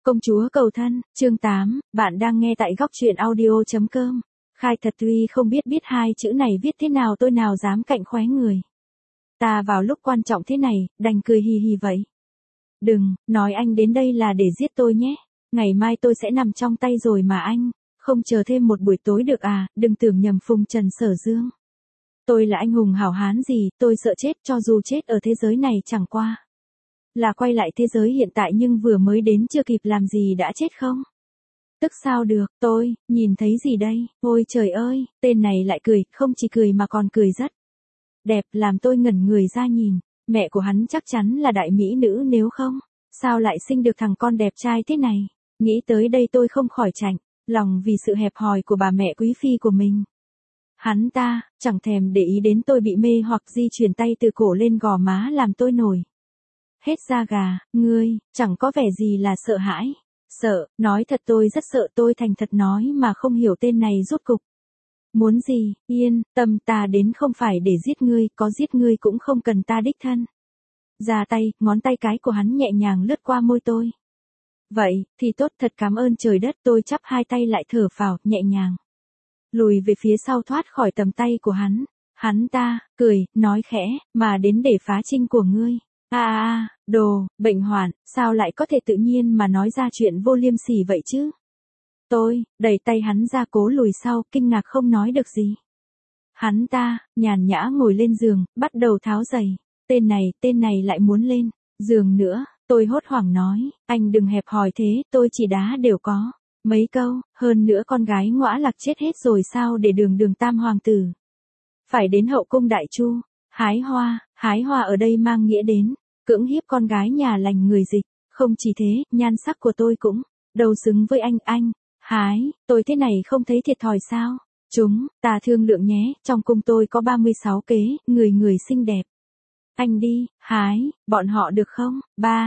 Công chúa cầu thân, chương 8, bạn đang nghe tại góc truyện audio.com. Khai thật tuy không biết hai chữ này viết thế nào tôi nào dám cạnh khóe người. Ta vào lúc quan trọng thế này, đành cười hì hì vậy. Đừng, nói anh đến đây là để giết tôi nhé. Ngày mai tôi sẽ nằm trong tay rồi mà anh, không chờ thêm một buổi tối được à, đừng tưởng nhầm Phùng Trần Sở Dương. Tôi là anh hùng hảo hán gì, tôi sợ chết cho dù chết ở thế giới này chẳng qua là quay lại thế giới hiện tại nhưng vừa mới đến chưa kịp làm gì đã chết không? Tức sao được, tôi, nhìn thấy gì đây, ôi trời ơi, tên này lại cười, không chỉ cười mà còn cười rất đẹp làm tôi ngẩn người ra nhìn, mẹ của hắn chắc chắn là đại mỹ nữ nếu không, sao lại sinh được thằng con đẹp trai thế này, nghĩ tới đây tôi không khỏi chạnh, lòng vì sự hẹp hòi của bà mẹ quý phi của mình. Hắn ta, chẳng thèm để ý đến tôi bị mê hoặc di chuyển tay từ cổ lên gò má làm tôi nổi hết da gà, ngươi, chẳng có vẻ gì là sợ hãi. Sợ, nói thật tôi rất sợ tôi thành thật nói mà không hiểu tên này rốt cục muốn gì, yên, tâm ta đến không phải để giết ngươi, có giết ngươi cũng không cần ta đích thân ra tay, ngón tay cái của hắn nhẹ nhàng lướt qua môi tôi. Vậy, thì tốt thật cảm ơn trời đất tôi chắp hai tay lại thở phào, nhẹ nhàng lùi về phía sau thoát khỏi tầm tay của hắn. Hắn ta, cười, nói khẽ, mà đến để phá trinh của ngươi. Đồ, bệnh hoạn, sao lại có thể tự nhiên mà nói ra chuyện vô liêm sỉ vậy chứ? Tôi, đẩy tay hắn ra cố lùi sau, kinh ngạc không nói được gì. Hắn ta, nhàn nhã ngồi lên giường, bắt đầu tháo giày. Tên này lại muốn lên giường nữa, tôi hốt hoảng nói, anh đừng hẹp hòi thế, tôi chỉ đá đều có mấy câu, hơn nữa con gái ngõa lạc chết hết rồi sao để đường tam hoàng tử phải đến hậu cung đại chu, hái hoa ở đây mang nghĩa đến cưỡng hiếp con gái nhà lành người dịch, không chỉ thế, nhan sắc của tôi cũng đâu xứng với anh, tôi thế này không thấy thiệt thòi sao? Ta thương lượng nhé, trong cung tôi có 36 kế, người xinh đẹp. Anh đi, bọn họ được không?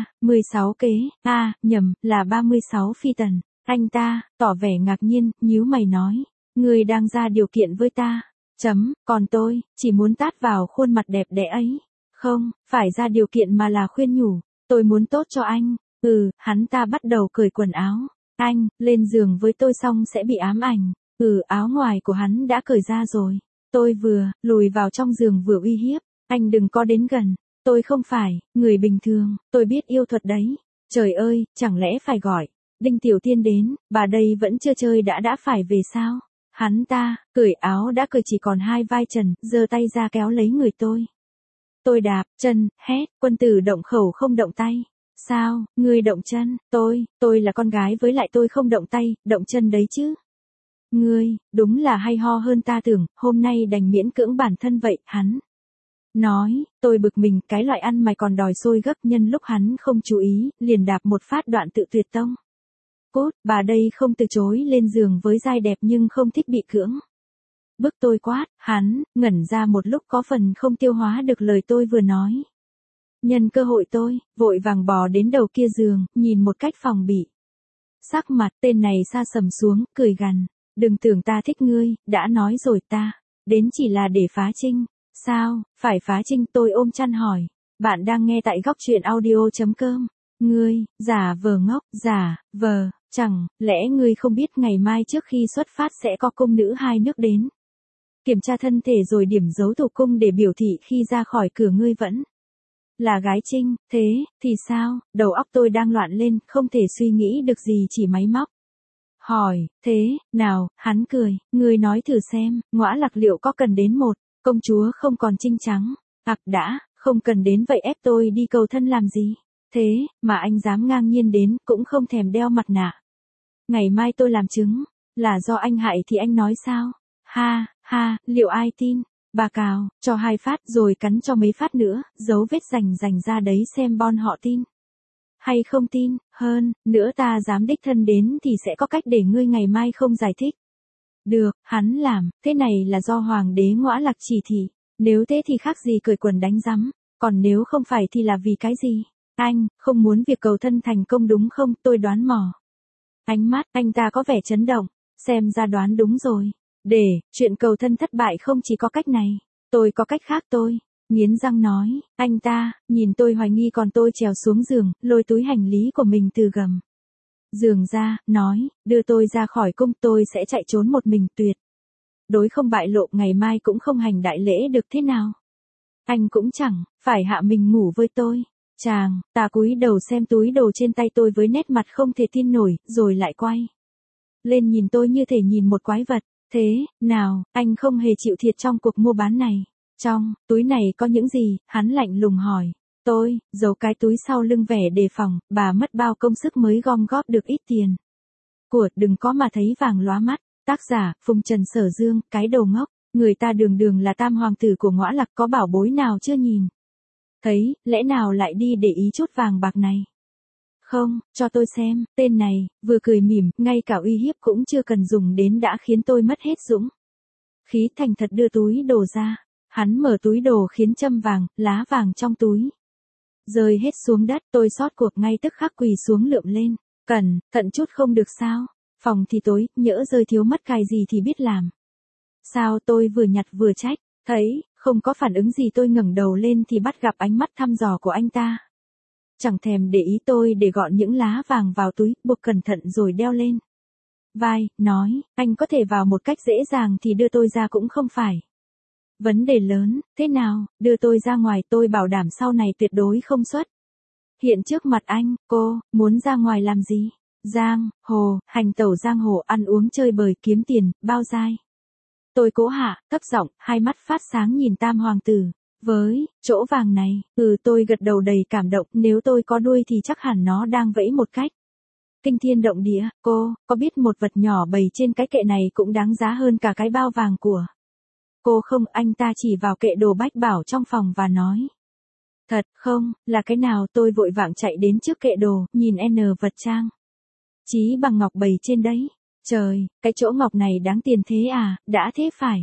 16 kế, nhầm, là 36 phi tần. Anh ta, tỏ vẻ ngạc nhiên, nhíu mày nói, người đang ra điều kiện với ta. Còn tôi, chỉ muốn tát vào khuôn mặt đẹp đẽ ấy. Không, phải ra điều kiện mà là khuyên nhủ, tôi muốn tốt cho anh. Hắn ta bắt đầu cởi quần áo. Anh, lên giường với tôi xong sẽ bị ám ảnh. Áo ngoài của hắn đã cởi ra rồi. Tôi vừa, lùi vào trong giường vừa uy hiếp. Anh đừng có đến gần. Tôi không phải, người bình thường, tôi biết yêu thuật đấy. Trời ơi, chẳng lẽ phải gọi Đinh Tiểu Tiên đến, bà đây vẫn chưa chơi đã phải về sao? Hắn ta, cởi áo đã cởi chỉ còn hai vai trần, giơ tay ra kéo lấy người tôi. Tôi đạp, chân, hét, quân tử động khẩu không động tay. Sao, ngươi động chân, tôi là con gái với lại tôi không động tay, động chân đấy chứ. Ngươi, đúng là hay ho hơn ta tưởng, hôm nay đành miễn cưỡng bản thân vậy, hắn nói, tôi bực mình, cái loại ăn mày còn đòi sôi gấp nhân lúc hắn không chú ý, liền đạp một phát đoạn tự tuyệt tông. Cốt, bà đây không từ chối lên giường với giai đẹp nhưng không thích bị cưỡng bức tôi quát, hắn, ngẩn ra một lúc có phần không tiêu hóa được lời tôi vừa nói. Nhân cơ hội tôi, vội vàng bò đến đầu kia giường, nhìn một cách phòng bị. Sắc mặt tên này sa sầm xuống, cười gằn, đừng tưởng ta thích ngươi, đã nói rồi ta, đến chỉ là để phá trinh. Sao, phải phá trinh tôi ôm chăn hỏi, bạn đang nghe tại góc truyện audio.com. Ngươi, giả vờ ngốc, chẳng lẽ ngươi không biết ngày mai trước khi xuất phát sẽ có cung nữ hai nước đến kiểm tra thân thể rồi điểm dấu thủ cung để biểu thị khi ra khỏi cửa ngươi vẫn là gái trinh, thế, thì sao, đầu óc tôi đang loạn lên, không thể suy nghĩ được gì chỉ máy móc. Hỏi, thế, nào, hắn cười, ngươi nói thử xem, ngõa lạc liệu có cần đến một công chúa không còn trinh trắng, đã, không cần đến vậy ép tôi đi cầu thân làm gì, thế, mà anh dám ngang nhiên đến, cũng không thèm đeo mặt nạ. Ngày mai tôi làm chứng, là do anh hại thì anh nói sao, liệu ai tin, bà cào, cho 2 phát rồi cắn cho mấy phát nữa, dấu vết rành ra đấy xem bọn họ tin hay không tin, hơn nữa ta dám đích thân đến thì sẽ có cách để ngươi ngày mai không giải thích. Được, hắn làm, thế này là do hoàng đế ngõa lạc chỉ thị, nếu thế thì khác gì cởi quần đánh rắm, còn nếu không phải thì là vì cái gì? Anh, không muốn việc cầu thân thành công đúng không, tôi đoán mò. Ánh mắt, anh ta có vẻ chấn động, xem ra đoán đúng rồi. Để, chuyện cầu thân thất bại không chỉ có cách này, tôi có cách khác tôi. Nghiến răng nói, anh ta, nhìn tôi hoài nghi còn tôi trèo xuống giường, lôi túi hành lý của mình từ gầm giường ra, nói, đưa tôi ra khỏi cung tôi sẽ chạy trốn một mình tuyệt. Đối không bại lộ ngày mai cũng không hành đại lễ được thế nào. Anh cũng chẳng, phải hạ mình ngủ với tôi. Chàng, ta cúi đầu xem túi đồ trên tay tôi với nét mặt không thể tin nổi, rồi lại quay lên nhìn tôi như thể nhìn một quái vật. Thế, nào, anh không hề chịu thiệt trong cuộc mua bán này. Trong túi này có những gì, hắn lạnh lùng hỏi. Tôi, giấu cái túi sau lưng vẻ đề phòng, bà mất bao công sức mới gom góp được ít tiền. Của, đừng có mà thấy vàng lóa mắt. Tác giả, Phùng Trần Sở Dương, cái đầu ngốc. Người ta đường đường là tam hoàng tử của Ngõa Lạc, có bảo bối nào chưa nhìn thấy, lẽ nào lại đi để ý chút vàng bạc này. Không, cho tôi xem, tên này, vừa cười mỉm, ngay cả uy hiếp cũng chưa cần dùng đến đã khiến tôi mất hết dũng khí, thành thật đưa túi đồ ra. Hắn mở túi đồ khiến châm vàng, lá vàng trong túi rơi hết xuống đất, tôi xót cuộc ngay tức khắc quỳ xuống lượm lên. Cẩn thận chút không được sao? Phòng thì tối, nhỡ rơi thiếu mất cái gì thì biết làm sao. Tôi vừa nhặt vừa trách, thấy không có phản ứng gì tôi ngẩng đầu lên thì bắt gặp ánh mắt thăm dò của anh ta. Chẳng thèm để ý tôi để gọn những lá vàng vào túi, buộc cẩn thận rồi đeo lên vai, nói, anh có thể vào một cách dễ dàng thì đưa tôi ra cũng không phải vấn đề lớn. Thế nào, đưa tôi ra ngoài, tôi bảo đảm sau này tuyệt đối không xuất hiện trước mặt anh. Cô muốn ra ngoài làm gì? Giang hồ, hành tẩu giang hồ, ăn uống chơi bời, kiếm tiền, bao dai. Tôi cố hạ, thấp giọng, hai mắt phát sáng nhìn tam hoàng tử. Với chỗ vàng này, tôi gật đầu đầy cảm động, nếu tôi có đuôi thì chắc hẳn nó đang vẫy một cách kinh thiên động địa. Cô có biết một vật nhỏ bày trên cái kệ này cũng đáng giá hơn cả cái bao vàng của cô không? Anh ta chỉ vào kệ đồ bách bảo trong phòng và nói. Thật không, là cái nào? Tôi vội vàng chạy đến trước kệ đồ, nhìn vật trang trí bằng ngọc bày trên đấy. Trời, cái chỗ ngọc này đáng tiền thế à, đã thế phải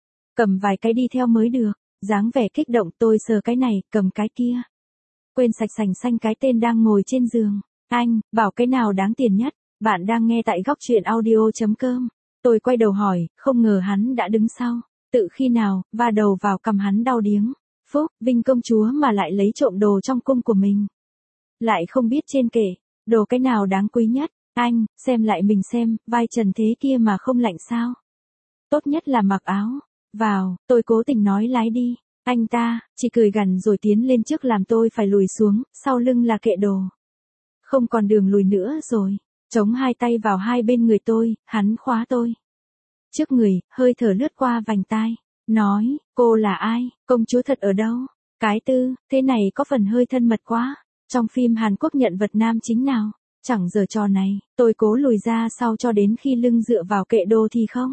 cầm vài cái đi theo mới được. Dáng vẻ kích động, tôi sờ cái này, cầm cái kia. Quên sạch sành xanh cái tên đang ngồi trên giường. Anh, bảo cái nào đáng tiền nhất? Bạn đang nghe tại góc truyện audio.com. Tôi quay đầu hỏi, không ngờ hắn đã đứng sau. Tự khi nào, va đầu vào cằm hắn đau điếng. Phúc, Vinh công chúa mà lại lấy trộm đồ trong cung của mình. Lại không biết trên kệ, đồ cái nào đáng quý nhất. Anh, xem lại mình xem, vai trần thế kia mà không lạnh sao? Tốt nhất là mặc áo vào, tôi cố tình nói lái đi. Anh ta chỉ cười gằn rồi tiến lên trước làm tôi phải lùi xuống, sau lưng là kệ đồ. Không còn đường lùi nữa rồi. Chống hai tay vào hai bên người tôi, hắn khóa tôi trước người, hơi thở lướt qua vành tai. Nói, cô là ai? Công chúa thật ở đâu? Cái tư, thế này có phần hơi thân mật quá. Trong phim Hàn Quốc nhận vật nam chính nào? Chẳng giờ trò này, tôi cố lùi ra sau cho đến khi lưng dựa vào kệ đồ thì không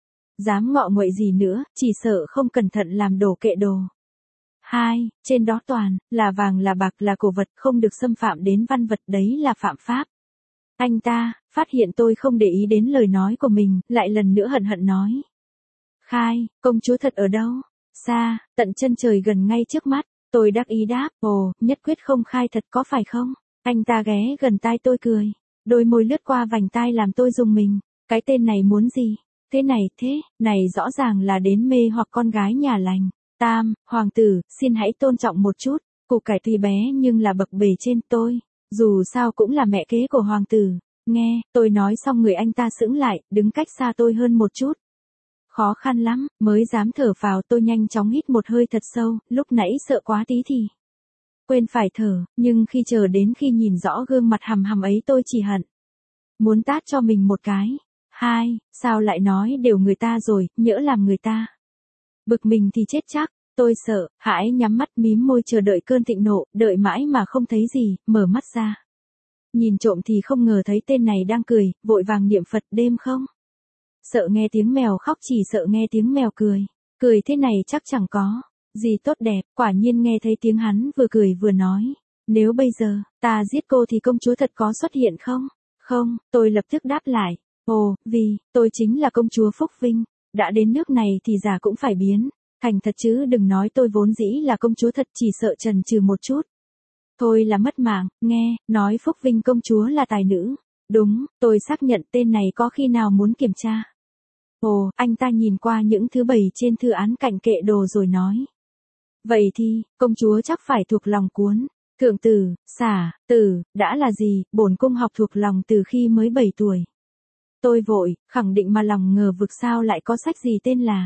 dám ngọ nguậy gì nữa, chỉ sợ không cẩn thận làm đổ kệ đồ. Trên đó toàn là vàng là bạc là cổ vật, không được xâm phạm đến văn vật, đấy là phạm pháp. Anh ta phát hiện tôi không để ý đến lời nói của mình, lại lần nữa hận hận nói. Công chúa thật ở đâu? Xa, tận chân trời gần ngay trước mắt. Tôi đắc ý đáp, ồ, nhất quyết không khai thật có phải không? Anh ta ghé gần tai tôi cười. Đôi môi lướt qua vành tai làm tôi rùng mình. Cái tên này muốn gì? Thế này rõ ràng là đến mê hoặc con gái nhà lành. Tam, hoàng tử, xin hãy tôn trọng một chút. Củ cải tuy bé nhưng là bậc bề trên tôi. Dù sao cũng là mẹ kế của hoàng tử. Nghe, tôi nói xong người anh ta sững lại, đứng cách xa tôi hơn một chút. Khó khăn lắm, mới dám thở vào. Tôi nhanh chóng hít một hơi thật sâu, lúc nãy sợ quá tí thì quên phải thở, nhưng khi chờ đến khi nhìn rõ gương mặt hằm hằm ấy tôi chỉ hận muốn tát cho mình một cái. Sao lại nói đều người ta rồi, nhỡ làm người ta bực mình thì chết chắc. Tôi sợ hãi nhắm mắt mím môi chờ đợi cơn thịnh nộ, đợi mãi mà không thấy gì, mở mắt ra. Nhìn trộm thì không ngờ thấy tên này đang cười, vội vàng niệm Phật. Đêm không sợ nghe tiếng mèo khóc, chỉ sợ nghe tiếng mèo cười. Cười thế này chắc chẳng có gì tốt đẹp. Quả nhiên nghe thấy tiếng hắn vừa cười vừa nói. Nếu bây giờ ta giết cô thì công chúa thật có xuất hiện không? Không, tôi lập tức đáp lại. Ồ, vì tôi chính là công chúa Phúc Vinh. Đã đến nước này thì già cũng phải biến thành thật chứ, đừng nói tôi vốn dĩ là công chúa thật, chỉ sợ chần chừ một chút thôi là mất mạng. Nghe nói Phúc Vinh công chúa là tài nữ. Đúng, tôi xác nhận. Tên này có khi nào muốn kiểm tra? Ồ, anh ta nhìn qua những thứ bày trên thư án cạnh kệ đồ rồi nói. Vậy thì, công chúa chắc phải thuộc lòng cuốn Thượng tử, xả, tử, đã là gì, bổn cung học thuộc lòng từ khi mới 7 tuổi. Tôi vội, khẳng định mà lòng ngờ vực sao lại có sách gì tên là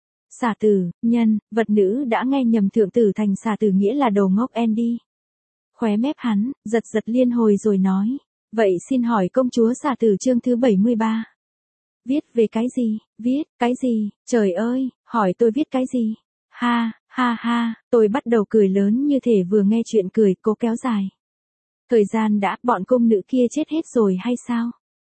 xả tử, nhân, vật nữ đã nghe nhầm thượng tử thành xả tử nghĩa là đồ ngốc Andy. Khóe mép hắn, giật giật liên hồi rồi nói, vậy xin hỏi công chúa xả tử chương thứ 73. Viết về cái gì, viết, cái gì, trời ơi, hỏi tôi viết cái gì? Ha, ha ha, tôi bắt đầu cười lớn như thể vừa nghe chuyện cười, cố kéo dài. Thời gian đã, bọn cung nữ kia chết hết rồi hay sao?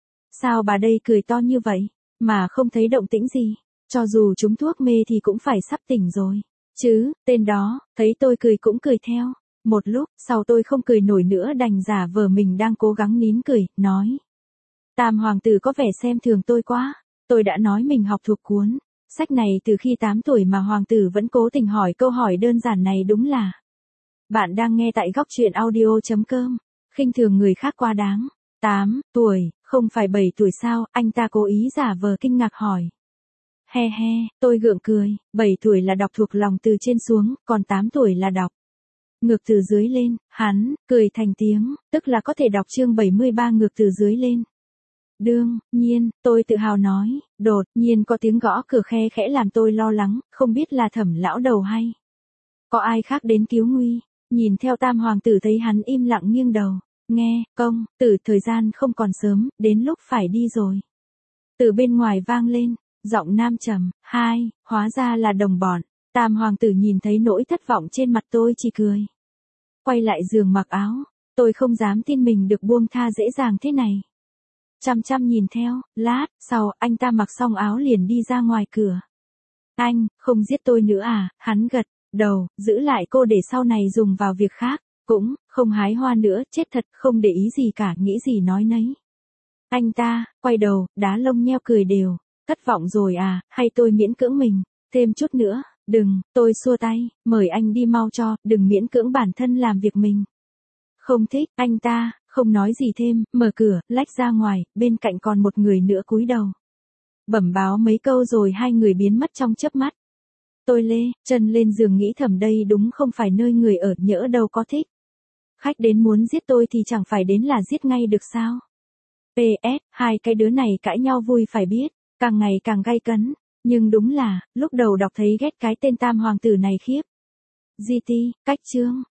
Sao bà đây cười to như vậy, mà không thấy động tĩnh gì? Cho dù chúng thuốc mê thì cũng phải sắp tỉnh rồi. Chứ, tên đó, thấy tôi cười cũng cười theo. Một lúc, sau tôi không cười nổi nữa đành giả vờ mình đang cố gắng nín cười, nói. Tam hoàng tử có vẻ xem thường tôi quá. Tôi đã nói mình học thuộc cuốn sách này từ khi 8 tuổi mà hoàng tử vẫn cố tình hỏi câu hỏi đơn giản này đúng là. Bạn đang nghe tại góc truyện audio.com. Khinh thường người khác quá đáng. 8 tuổi, không phải 7 tuổi sao, anh ta cố ý giả vờ kinh ngạc hỏi. He he, tôi gượng cười, 7 tuổi là đọc thuộc lòng từ trên xuống, còn 8 tuổi là đọc ngược từ dưới lên, hắn, cười thành tiếng, tức là có thể đọc chương 73 ngược từ dưới lên. Đương nhiên, tôi tự hào nói, đột nhiên có tiếng gõ cửa khe khẽ làm tôi lo lắng, không biết là Thẩm lão đầu hay có ai khác đến cứu nguy. Nhìn theo tam hoàng tử thấy hắn im lặng nghiêng đầu, nghe, công tử thời gian không còn sớm, đến lúc phải đi rồi. Từ bên ngoài vang lên, giọng nam trầm, hai, hóa ra là đồng bọn. Tam hoàng tử nhìn thấy nỗi thất vọng trên mặt tôi chỉ cười. Quay lại giường mặc áo, tôi không dám tin mình được buông tha dễ dàng thế này. Chăm chăm nhìn theo, lát sau anh ta mặc xong áo liền đi ra ngoài cửa. Anh, không giết tôi nữa à, hắn gật đầu, giữ lại cô để sau này dùng vào việc khác, cũng, không hái hoa nữa, chết thật, không để ý gì cả, nghĩ gì nói nấy. Anh ta, quay đầu, đá lông nheo cười đều, thất vọng rồi à, hay tôi miễn cưỡng mình, thêm chút nữa, đừng, tôi xua tay, mời anh đi mau cho, đừng miễn cưỡng bản thân làm việc mình. Không thích, anh ta, không nói gì thêm, mở cửa, lách ra ngoài, bên cạnh còn một người nữa cúi đầu. Bẩm báo mấy câu rồi hai người biến mất trong chớp mắt. Tôi lê chân lên giường nghĩ thầm đây đúng không phải nơi người ở, nhỡ đâu có thích. Khách đến muốn giết tôi thì chẳng phải đến là giết ngay được sao. PS, hai cái đứa này cãi nhau vui phải biết, càng ngày càng gay cấn. Nhưng đúng là, lúc đầu đọc thấy ghét cái tên tam hoàng tử này khiếp. GT, cách chương.